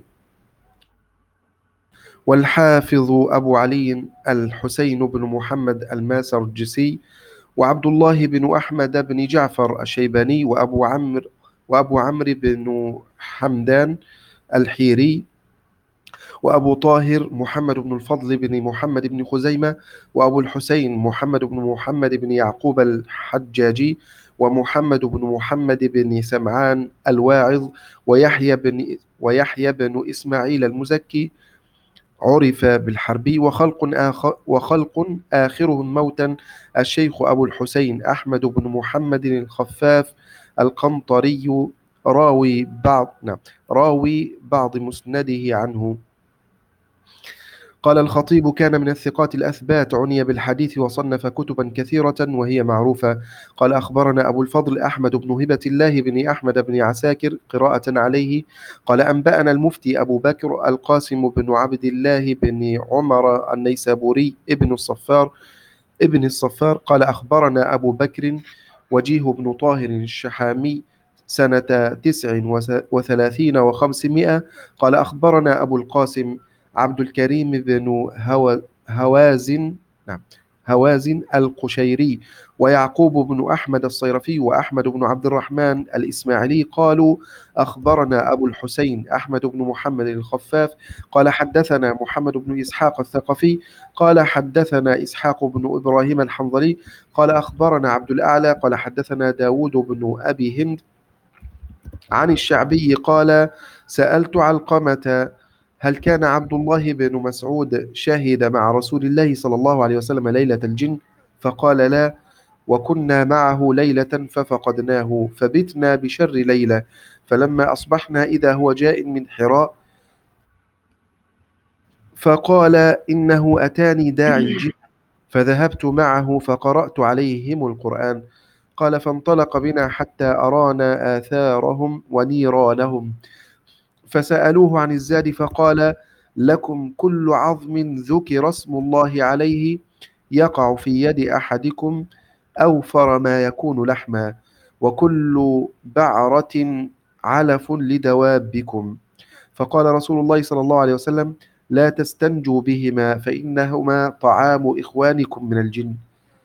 والحافظ أبو علي الحسين بن محمد الماسرجسي وعبد الله بن أحمد بن جعفر الشيباني وأبو عمرو وأبو عمرو بن حمدان الحيري وأبو طاهر محمد بن الفضل بن محمد بن خزيمة وأبو الحسين محمد بن محمد بن يعقوب الحجاجي ومحمد بن محمد بن سمعان الواعظ ويحيى بن ويحيى بن إسماعيل المزكي عرف بالحربي. وخلق آخر وخلق آخرهم موتا الشيخ أبو الحسين أحمد بن محمد الخفاف القنطري راوي بعض نعم راوي بعض مسنده عنه. قال الخطيب: كان من الثقات الأثبات، عني بالحديث وصنف كتبا كثيرة وهي معروفة. قال أخبرنا أبو الفضل أحمد بن هبة الله بن أحمد بن عساكر قراءة عليه. قال أنبأنا المفتي أبو بكر القاسم بن عبد الله بن عمر النيسابوري ابن الصفار ابن الصفار قال أخبرنا أبو بكر وجيه بن طاهر الشحامي سنة تسع وثلاثين وخمسمائة قال أخبرنا أبو القاسم عبد الكريم بن هو هوازن نعم هوازن القشيري ويعقوب بن أحمد الصيرفي وأحمد بن عبد الرحمن الإسماعيلي قالوا أخبرنا أبو الحسين أحمد بن محمد الخفاف قال حدثنا محمد بن إسحاق الثقفي قال حدثنا إسحاق بن إبراهيم الحنظلي قال أخبرنا عبد الأعلى قال حدثنا داود بن أبي هند عن الشعبي قال سألت علقمة: هل كان عبد الله بن مسعود شهد مع رسول الله صلى الله عليه وسلم ليلة الجن؟ فقال: لا، وكنا معه ليلة ففقدناه فبتنا بشر ليلة، فلما أصبحنا إذا هو جاء من حراء فقال: إنه أتاني داعي الجن، فذهبت معه فقرأت عليهم القرآن. قال فانطلق بنا حتى أرانا آثارهم ونيرانهم، فسألوه عن الزاد فقال: لكم كل عظم ذكر اسم الله عليه يقع في يد أحدكم أوفر ما يكون لحما، وكل بعرة علف لدوابكم. فقال رسول الله صلى الله عليه وسلم: لا تستنجوا بهما فإنهما طعام إخوانكم من الجن.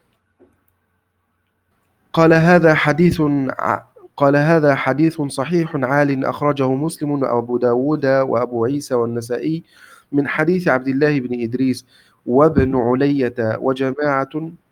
قال هذا حديث ع... قال هذا حديث صحيح عال أخرجه مسلم وأبو داود وأبو عيسى والنسائي من حديث عبد الله بن إدريس وابن علية وجماعة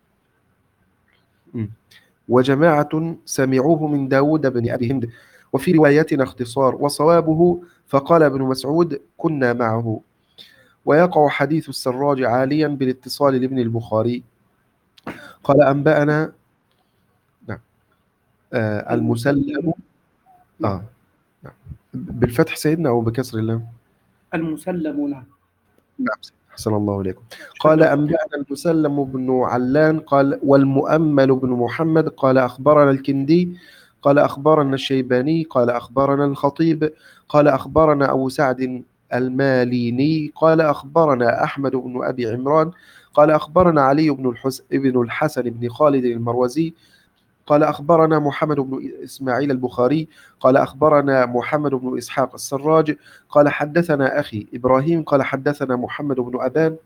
وجماعة سمعوه من داود بن أبي هند، وفي روايتنا اختصار وصوابه فقال ابن مسعود: كنا معه. ويقع حديث السراج عاليا بالاتصال لابن البخاري. قال أنبأنا نعم آه المسلم آه نعم. بالفتح سيدنا أو بكسر اللام؟ المسلم. نعم نعم أحسن الله إليكم. قال أنبأنا المسلم بن علان قال والمؤمل بن محمد قال أخبرنا الكندي قال أخبرنا الشيباني قال أخبرنا الخطيب قال أخبرنا أبو سعد الماليني قال أخبرنا أحمد بن أبي عمران قال أخبرنا علي بن الحس... ابن الحسن بن خالد المروزي قال أخبرنا محمد بن إسماعيل البخاري قال أخبرنا محمد بن إسحاق السراج قال حدثنا أخي إبراهيم قال حدثنا محمد بن أبان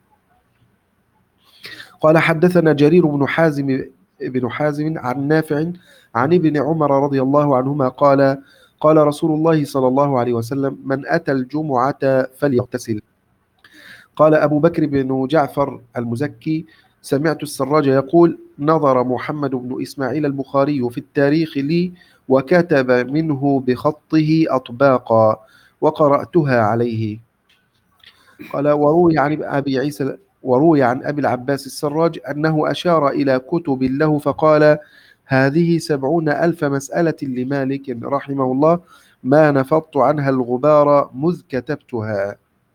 قال حدثنا جرير بن حازم ابن حازم عن نافع عن ابن عمر رضي الله عنهما قال قال رسول الله صلى الله عليه وسلم: من أتى الجمعة فليغتسل. قال أبو بكر بن جعفر المزكي: سمعت السراج يقول: نظر محمد بن إسماعيل البخاري في التاريخ لي وكتب منه بخطه أطباقا وقرأتها عليه. قال وروي عن أبي عيسى وروي عن أبي العباس السراج أنه أشار إلى كتب له فقال: هذه سبعون ألف مسألة لمالك رحمه الله ما نفضت عنها الغبار مذ كتبتها.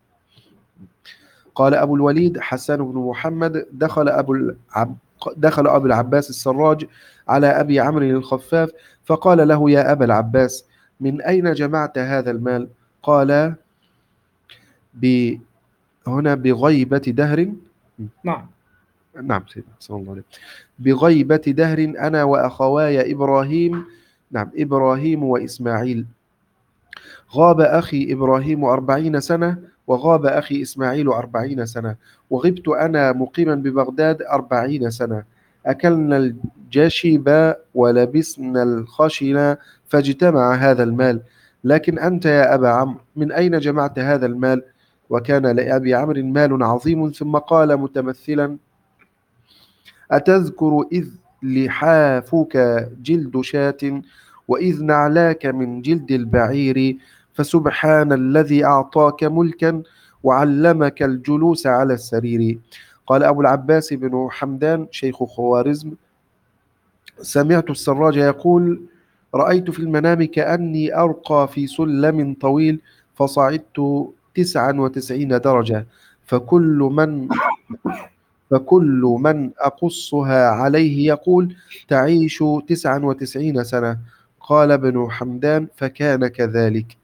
قال أبو الوليد حسان بن محمد: دخل أبو العب دخل أبو العباس السراج على أبي عمرو الخفاف فقال له: يا أبا العباس، من أين جمعت هذا المال؟ قال: ب هنا بغيبة دهر. نعم نعم سيدنا صلى الله عليه وسلم. بغيبة دهر أنا وأخواي إبراهيم نعم إبراهيم وإسماعيل. غاب أخي إبراهيم أربعين سنة وغاب أخي إسماعيل أربعين سنة وغبت أنا مقيما ببغداد أربعين سنة. أكلنا الجشب ولبسنا الخشن فاجتمع هذا المال، لكن أنت يا أبا عمرو من أين جمعت هذا المال؟ وكان لأبي عمرو مال عظيم. ثم قال متمثلا: أتذكر إذ لحافك جلد شاة وإذ نعلاك من جلد البعير، فسبحان الذي أعطاك ملكا وعلمك الجلوس على السرير. قال أبو العباس بن حمدان شيخ خوارزم: سمعت السراج يقول: رأيت في المنام كأني أرقى في سلم طويل فصعدت تسعا وتسعين درجة، فكل من فكل من أقصها عليه يقول: تعيش تسعا وتسعين سنة. قال ابن حمدان: فكان كذلك.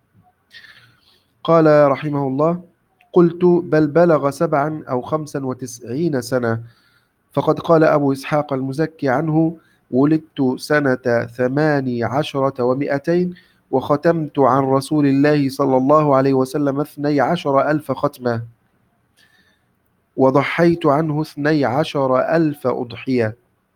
قال رحمه الله: قلت: بل بلغ سبعا أو خمسا وتسعين سنة، فقد قال أبو إسحاق المزكي عنه: ولدت سنة ثماني عشرة ومئتين، وختمت عن رسول الله صلى الله عليه وسلم اثني عشر ألف ختمة، وضحيت عنه اثني عشر ألف أضحية.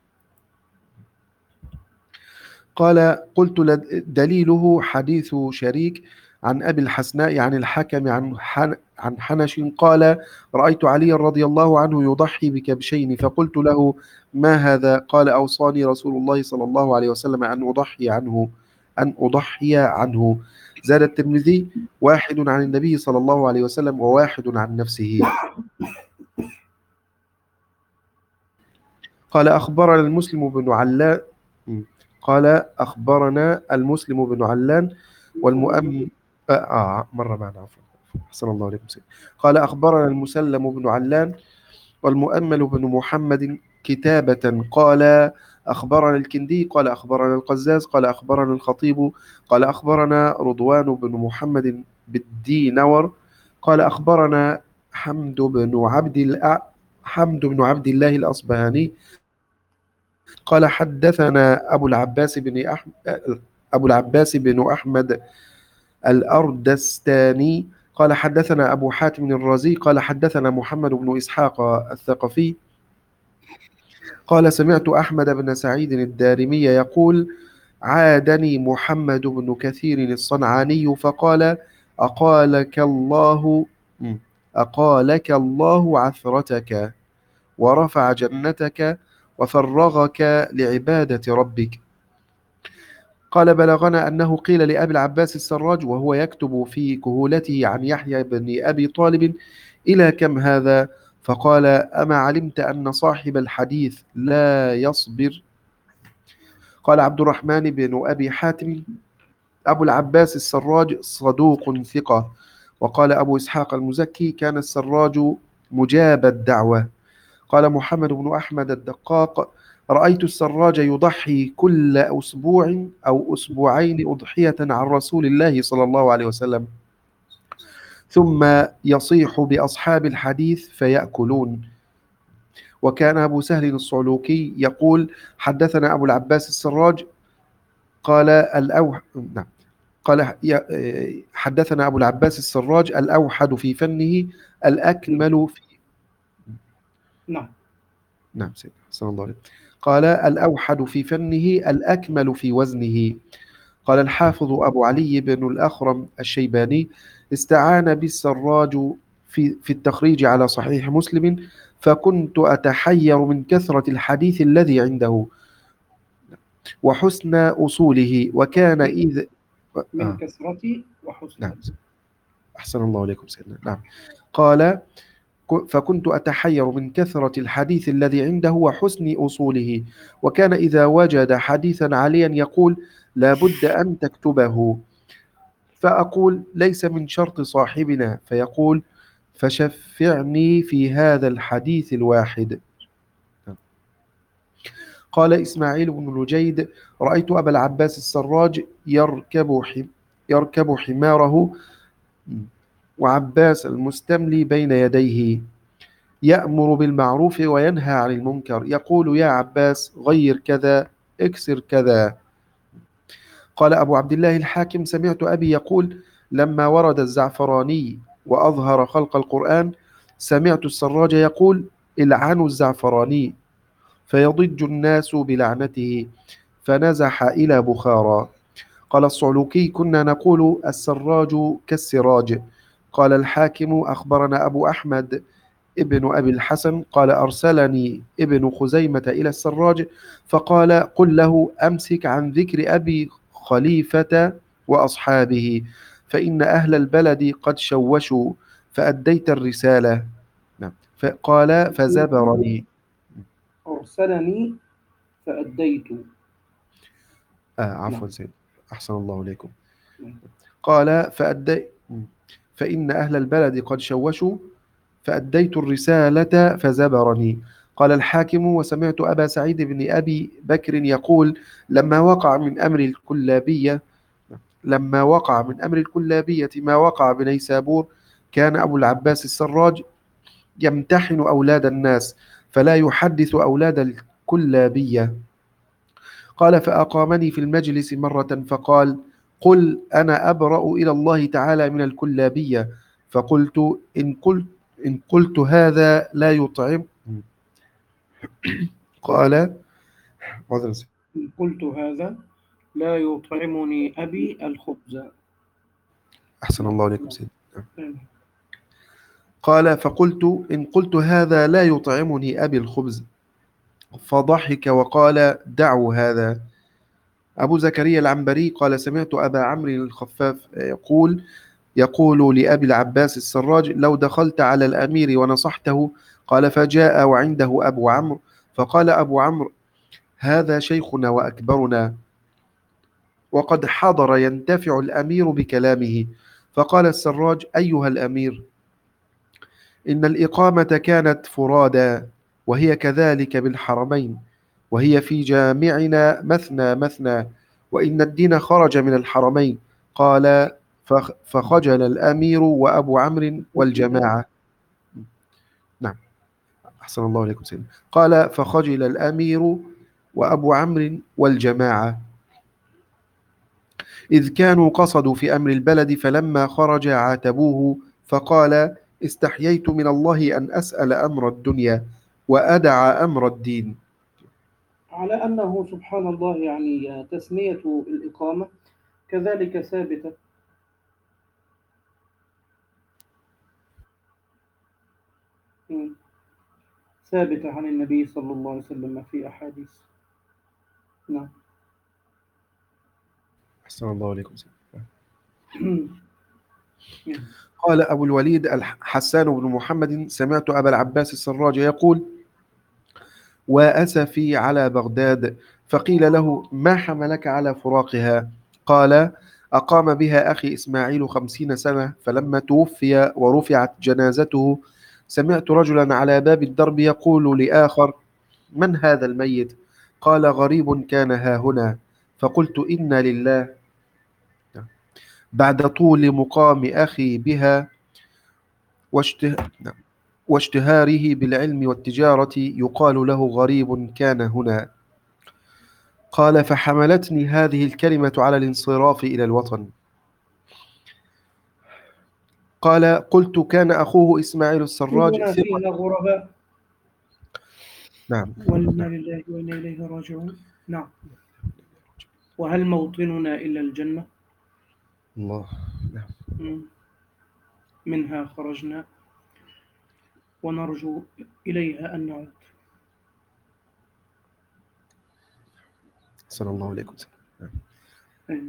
قال: قلت: دليله حديث شريك عن أبي الحسناء عن الحكم عن حن عن حنش قال: رأيت علي رضي الله عنه يضحي بكبشين، فقلت له: ما هذا؟ قال: أوصاني رسول الله صلى الله عليه وسلم أن أضحي عنه أن أضحي عنه. زاد الترمذي: واحد عن النبي صلى الله عليه وسلم وواحد عن نفسه. قال: أخبرنا المسلم بن علان قال أخبرنا المسلم بن علان والمؤمن آه, آه مرة معنا عفوا أحسن الله عليكم سيد. قال: أخبرنا المسلم بن علان والمؤمل بن محمد كتابة قال: أخبرنا الكندي قال: أخبرنا القزاز قال: أخبرنا الخطيب قال: أخبرنا رضوان بن محمد بالدينور قال: أخبرنا حمد بن عبد الأ... حمد بن عبد الله الأصبهاني قال: حدثنا أبو العباس بن أحمد أبو العباس بن أحمد الأردستاني قال: حدثنا أبو حاتم الرازي قال: حدثنا محمد بن إسحاق الثقفي قال: سمعت أحمد بن سعيد الدارمي يقول: عادني محمد بن كثير الصنعاني فقال: أقالك الله أقالك الله عثرتك ورفع جنتك وفرغك لعبادة ربك. قال: بلغنا أنه قيل لأبي العباس السراج وهو يكتب في كهولته عن يحيى بن أبي طالب: إلى كم هذا؟ فقال: أما علمت أن صاحب الحديث لا يصبر؟ قال عبد الرحمن بن أبي حاتم: أبو العباس السراج صدوق ثقة. وقال أبو إسحاق المزكي: كان السراج مجاب الدعوة. قال محمد بن أحمد الدقاق: رأيت السراج يضحي كل أسبوع أو أسبوعين أضحية عن رسول الله صلى الله عليه وسلم، ثم يصيح بأصحاب الحديث فيأكلون. وكان أبو سهل الصعلوكي يقول: حدثنا أبو العباس السراج قال الأوح نعم قال حدثنا أبو العباس السراج الأوحد في فنه الأكمل في نعم نعم سيدنا حسن الله عليه. قال: الأوحد في فنه الأكمل في وزنه. قال الحافظ أبو علي بن الأخرم الشيباني: استعان بالسراج في, في التخريج على صحيح مسلم، فكنت أتحير من كثرة الحديث الذي عنده وحسن أصوله، وكان إذ من آه. كثرة وحسن. نعم أحسن الله عليكم سيدنا. نعم قال: فكنت أتحير من كثرة الحديث الذي عنده وحسن أصوله، وكان إذا وجد حديثا عاليا يقول: لا بد أن تكتبه، فأقول: ليس من شرط صاحبنا، فيقول: فشفعني في هذا الحديث الواحد. قال إسماعيل بن لجيد: رأيت أبا العباس السراج يركب يركب حماره وعباس المستملي بين يديه، يأمر بالمعروف وينهى عن المنكر، يقول: يا عباس غير كذا اكسر كذا. قال أبو عبد الله الحاكم: سمعت أبي يقول: لما ورد الزعفراني وأظهر خلق القرآن سمعت السراج يقول: العنوا الزعفراني، فيضج الناس بلعنته، فنزح إلى بخارى. قال الصعلوكي: كنا نقول السراج كالسراج. قال الحاكم: أخبرنا أبو أحمد ابن أبي الحسن قال: أرسلني ابن خزيمة إلى السراج فقال: قل له أمسك عن ذكر أبي خليفة وأصحابه، فإن أهل البلد قد شوشوا، فأديت الرسالة. نعم. فقال فزبرني. أرسلني فأديت. آه عفوا نعم. سيد، أحسن الله إليكم. نعم. قال فأدي فإن أهل البلد قد شوشوا فأديت الرسالة فزبرني. قال الحاكم: وسمعت أبا سعيد بن أبي بكر يقول: لما وقع من أمر الكلابية لما وقع من أمر الكلابية ما وقع بنيسابور، كان أبو العباس السراج يمتحن أولاد الناس فلا يحدث أولاد الكلابية. قال فأقامني في المجلس مرة فقال: قل أنا أبرأ إلى الله تعالى من الكلابية. فقلت: إن قلت إن قلت هذا لا يطعم. قال: إن قلت هذا لا يطعمني أبي الخبز. أحسن الله عليكم سيدي. نعم. قال فقلت: إن قلت هذا لا يطعمني أبي الخبز. فضحك وقال: دعوا هذا. أبو زكريا العنبري قال: سمعت أبا عمرو الخفاف يقول يقول لأبي العباس السراج: لو دخلت على الأمير ونصحته. قال فجاء وعنده أبو عمرو فقال أبو عمرو: هذا شيخنا وأكبرنا وقد حضر ينتفع الأمير بكلامه. فقال السراج: أيها الأمير، إن الإقامة كانت فرادا وهي كذلك بالحرمين، وهي في جامعنا مثنى مثنى، وإن الدين خرج من الحرمين. قال فخ- فخجل الأمير وأبو عمرو والجماعة. نعم. أحسن الله عليكم سيدنا. قال فخجل الأمير وأبو عمرو والجماعة، إذ كانوا قصدوا في أمر البلد، فلما خرج عاتبوه فقال: استحييت من الله أن أسأل أمر الدنيا وأدع أمر الدين. على أنه سبحان الله يعني تسمية الإقامة كذلك ثابتة ثابتة عن النبي صلى الله عليه وسلم في أحاديث. نعم. أحسن الله عليكم سيدنا. قال أبو الوليد الحسان بن محمد: سمعت أبا العباس السراج يقول: وأسفي على بغداد. فقيل له: ما حملك على فراقها؟ قال: أقام بها أخي إسماعيل خمسين سنة، فلما توفي ورفعت جنازته سمعت رجلا على باب الدرب يقول لآخر: من هذا الميت؟ قال: غريب كان ها هنا. فقلت: إنا لله. بعد طول مقام أخي بها واشته... واشتهاره بالعلم والتجارة يقال له غريب كان هنا. قال فحملتني هذه الكلمة على الانصراف إلى الوطن. قال قلت: كان أخوه إسماعيل السراج كلنا ثقة. فيها غرباء. نعم. وإنا لله وإنا إليه راجعون. نعم. وهل موطننا إلا الجنة؟ الله. نعم. منها خرجنا ونرجو إليها أن نعود. صلى الله عليه وسلم. نعم.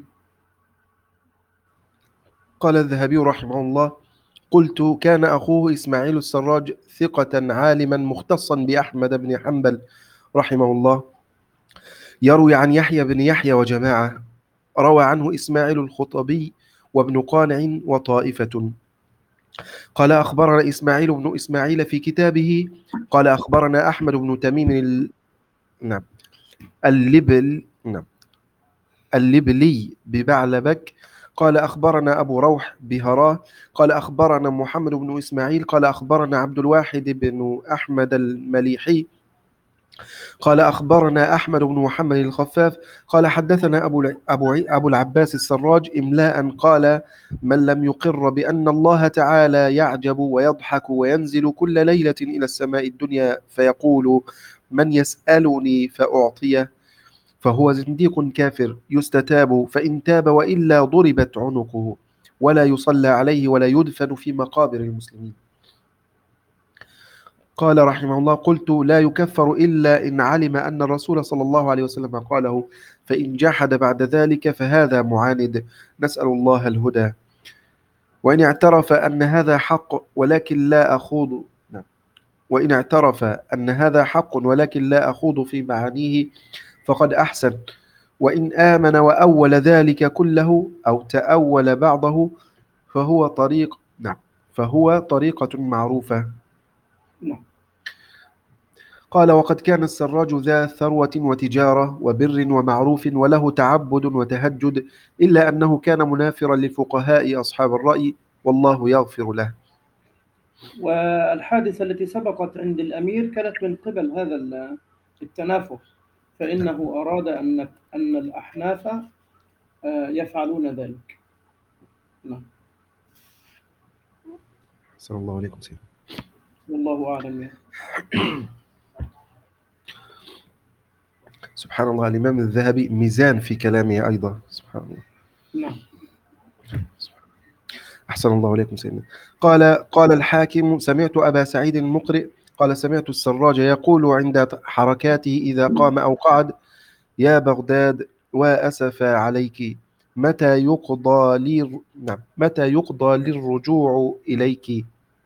قال الذهبي رحمه الله: قلت: كان أخوه إسماعيل السراج ثقة عالما مختصا بأحمد بن حنبل رحمه الله، يروي عن يحيى بن يحيى وجماعة. روى عنه إسماعيل الخطبي وابن قانع وطائفة. قال أخبرنا إسماعيل بن إسماعيل في كتابه قال أخبرنا أحمد بن تميم ال... نعم اللبل نعم اللبلي ببعلبك. قال أخبرنا أبو روح بهراه. قال أخبرنا محمد بن إسماعيل قال أخبرنا عبد الواحد بن أحمد المليحي قال أخبرنا أحمد بن محمد الخفاف قال حدثنا أبو, أبو, أبو العباس السراج إملاء قال: من لم يقر بأن الله تعالى يعجب ويضحك وينزل كل ليلة إلى السماء الدنيا فيقول: من يسألني فأعطيه، فهو زنديق كافر يستتاب، فإن تاب وإلا ضربت عنقه ولا يصلى عليه ولا يدفن في مقابر المسلمين. قال رحمه الله: قلت: لا يكفر إلا إن علم أن الرسول صلى الله عليه وسلم قاله، فإن جحد بعد ذلك فهذا معاند، نسأل الله الهدى. وإن اعترف أن هذا حق ولكن لا أخوض نعم. وإن اعترف أن هذا حق ولكن لا أخوض في معانيه فقد أحسن، وإن آمن وأول ذلك كله أو تأول بعضه فهو طريق نعم فهو طريقة معروفة. نعم. قال: وقد كان السراج ذا ثروة وتجارة وبر ومعروف وله تعبد وتهجد، إلا أنه كان منافرا للفقهاء أصحاب الرأي، والله يغفر له. والحادثة التي سبقت عند الأمير كانت من قبل هذا التنافس، فإنه أراد أن أن الأحناف يفعلون ذلك. نعم. صلى الله عليكم سيدنا. والله أعلم. يعني. سبحان الله، الإمام الذهبي ميزان في كلامه أيضا. سبحان الله. نعم. أحسن الله عليكم سيدنا. قال قال الحاكم: سمعت أبا سعيد المقرئ قال: سمعت السراج يقول عند حركاته إذا قام أو قعد: يا بغداد وأسف عليك، متى يقضى لي نعم متى يقضى للرجوع إليك.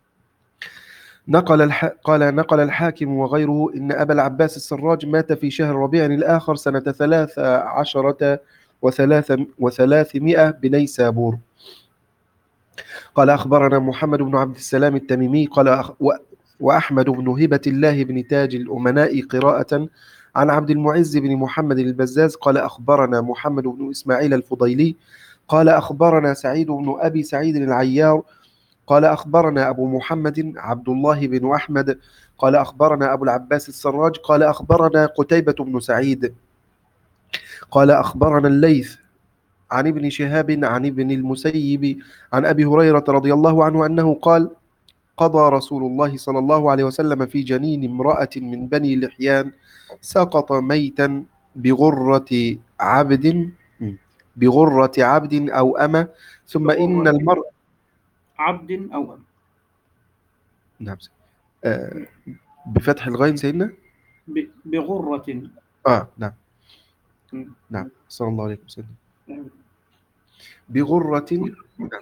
نقل الح... قال نقل الحاكم وغيره إن أبا العباس السراج مات في شهر ربيع الآخر سنة ثلاث عشرة وثلاث وثلاثمائة بنيسابور. قال: أخبرنا محمد بن عبد السلام التميمي قال أخ... و... وأحمد بن هبة الله بن تاج الأمناء قراءة عن عبد المعز بن محمد البزاز قال: أخبرنا محمد بن إسماعيل الفضيلي قال: أخبرنا سعيد بن أبي سعيد العيار قال: أخبرنا أبو محمد عبد الله بن أحمد قال: أخبرنا أبو العباس السراج قال: أخبرنا قتيبة بن سعيد قال: أخبرنا الليث عن ابن شهاب عن ابن المسيب عن أبي هريرة رضي الله عنه أنه قال: قضى رسول الله صلى الله عليه وسلم في جنين امرأة من بني لحيان سقط ميتا بغرة عبد بغرة عبد أو أمة، ثم إن المرء عبد أو أمة. نعم. آه بفتح الغين سيدنا بغرة. آه نعم نعم صلى الله عليه وسلم. بغرة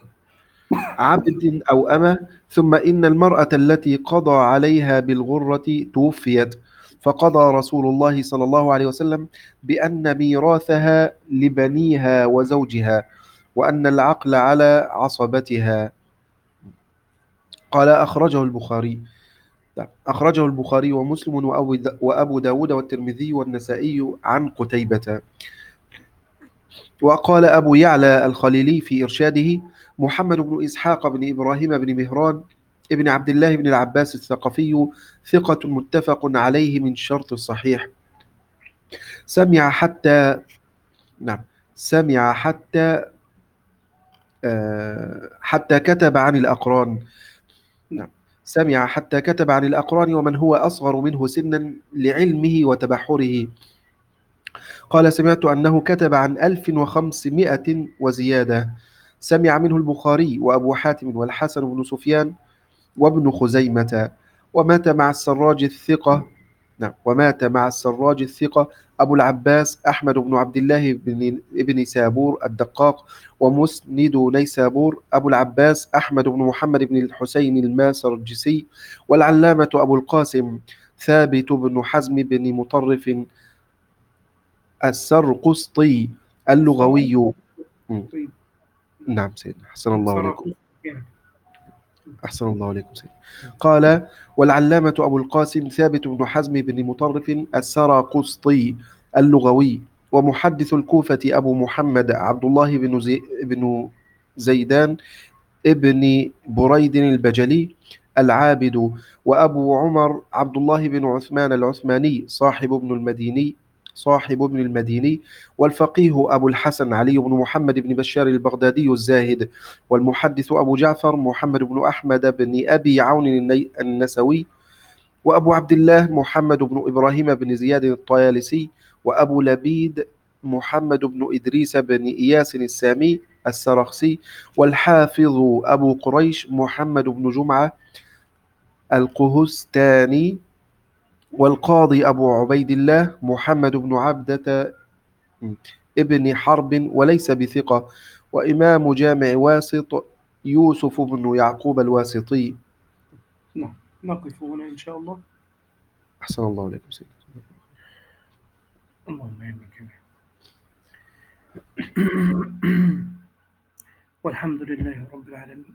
عبد أو أمة، ثم إن المرأة التي قضى عليها بالغرة توفيت، فقضى رسول الله صلى الله عليه وسلم بأن ميراثها لبنيها وزوجها، وأن العقل على عصبتها. قال: أخرجه البخاري أخرجه البخاري ومسلم وأبو داود والترمذي والنسائي عن قتيبة. وقال أبو يعلى الخليلي في إرشاده: محمد بن إسحاق بن إبراهيم بن مهران ابن عبد الله بن العباس الثقفي ثقة متفق عليه من شرط الصحيح، سمع حتى نعم سمع حتى آه حتى كتب عن الأقران نعم سمع حتى كتب عن الأقران ومن هو أصغر منه سنا لعلمه وتبحره. قال: سمعت أنه كتب عن ألف وخمسمائة وزيادة. سمع منه البخاري وأبو حاتم والحسن بن سفيان وابن خزيمة. ومات مع السراج الثقة نعم ومات مع السراج الثقة أبو العباس أحمد بن عبد الله بن ابن سابور الدقاق، ومسند نيسابور أبو العباس أحمد بن محمد بن الحسين الماسرجسي، والعلامة أبو القاسم ثابت بن حزم بن مطرف السرقسطي اللغوي. نعم سيدنا. أحسن الله عليكم أحسن الله عليكم سيدنا. قال: والعلامة أبو القاسم ثابت بن حزم بن مطرف السرقسطي اللغوي، ومحدث الكوفة أبو محمد عبد الله بن, زي بن زيدان ابن بريد البجلي العابد، وأبو عمر عبد الله بن عثمان العثماني صاحب ابن المديني صاحب ابن المديني والفقيه أبو الحسن علي بن محمد بن بشار البغدادي الزاهد، والمحدث أبو جعفر محمد بن أحمد بن أبي عون النسوي، وأبو عبد الله محمد بن إبراهيم بن زياد الطيالسي، وأبو لبيد محمد بن إدريس بن إياس السامي السرخسي، والحافظ أبو قريش محمد بن جمعة القهستاني، والقاضي أبو عبيد الله محمد بن عبدة ابن حرب وليس بثقة، وإمام جامع واسط يوسف بن يعقوب الواسطي. نعم، نقف هنا إن شاء الله. أحسن الله إليكم سيدي. اللهم آمين. والحمد لله رب العالمين.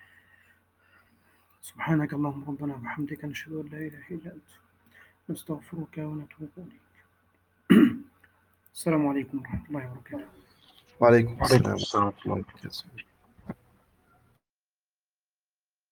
سبحانك اللهم ربنا وبحمدك، نشهد أن لا إله إلا أنت، نستغفرك ونتوب إليك. السلام عليكم ورحمة الله وبركاته. وعليكم السلام السلام ورحمة الله وبركاته.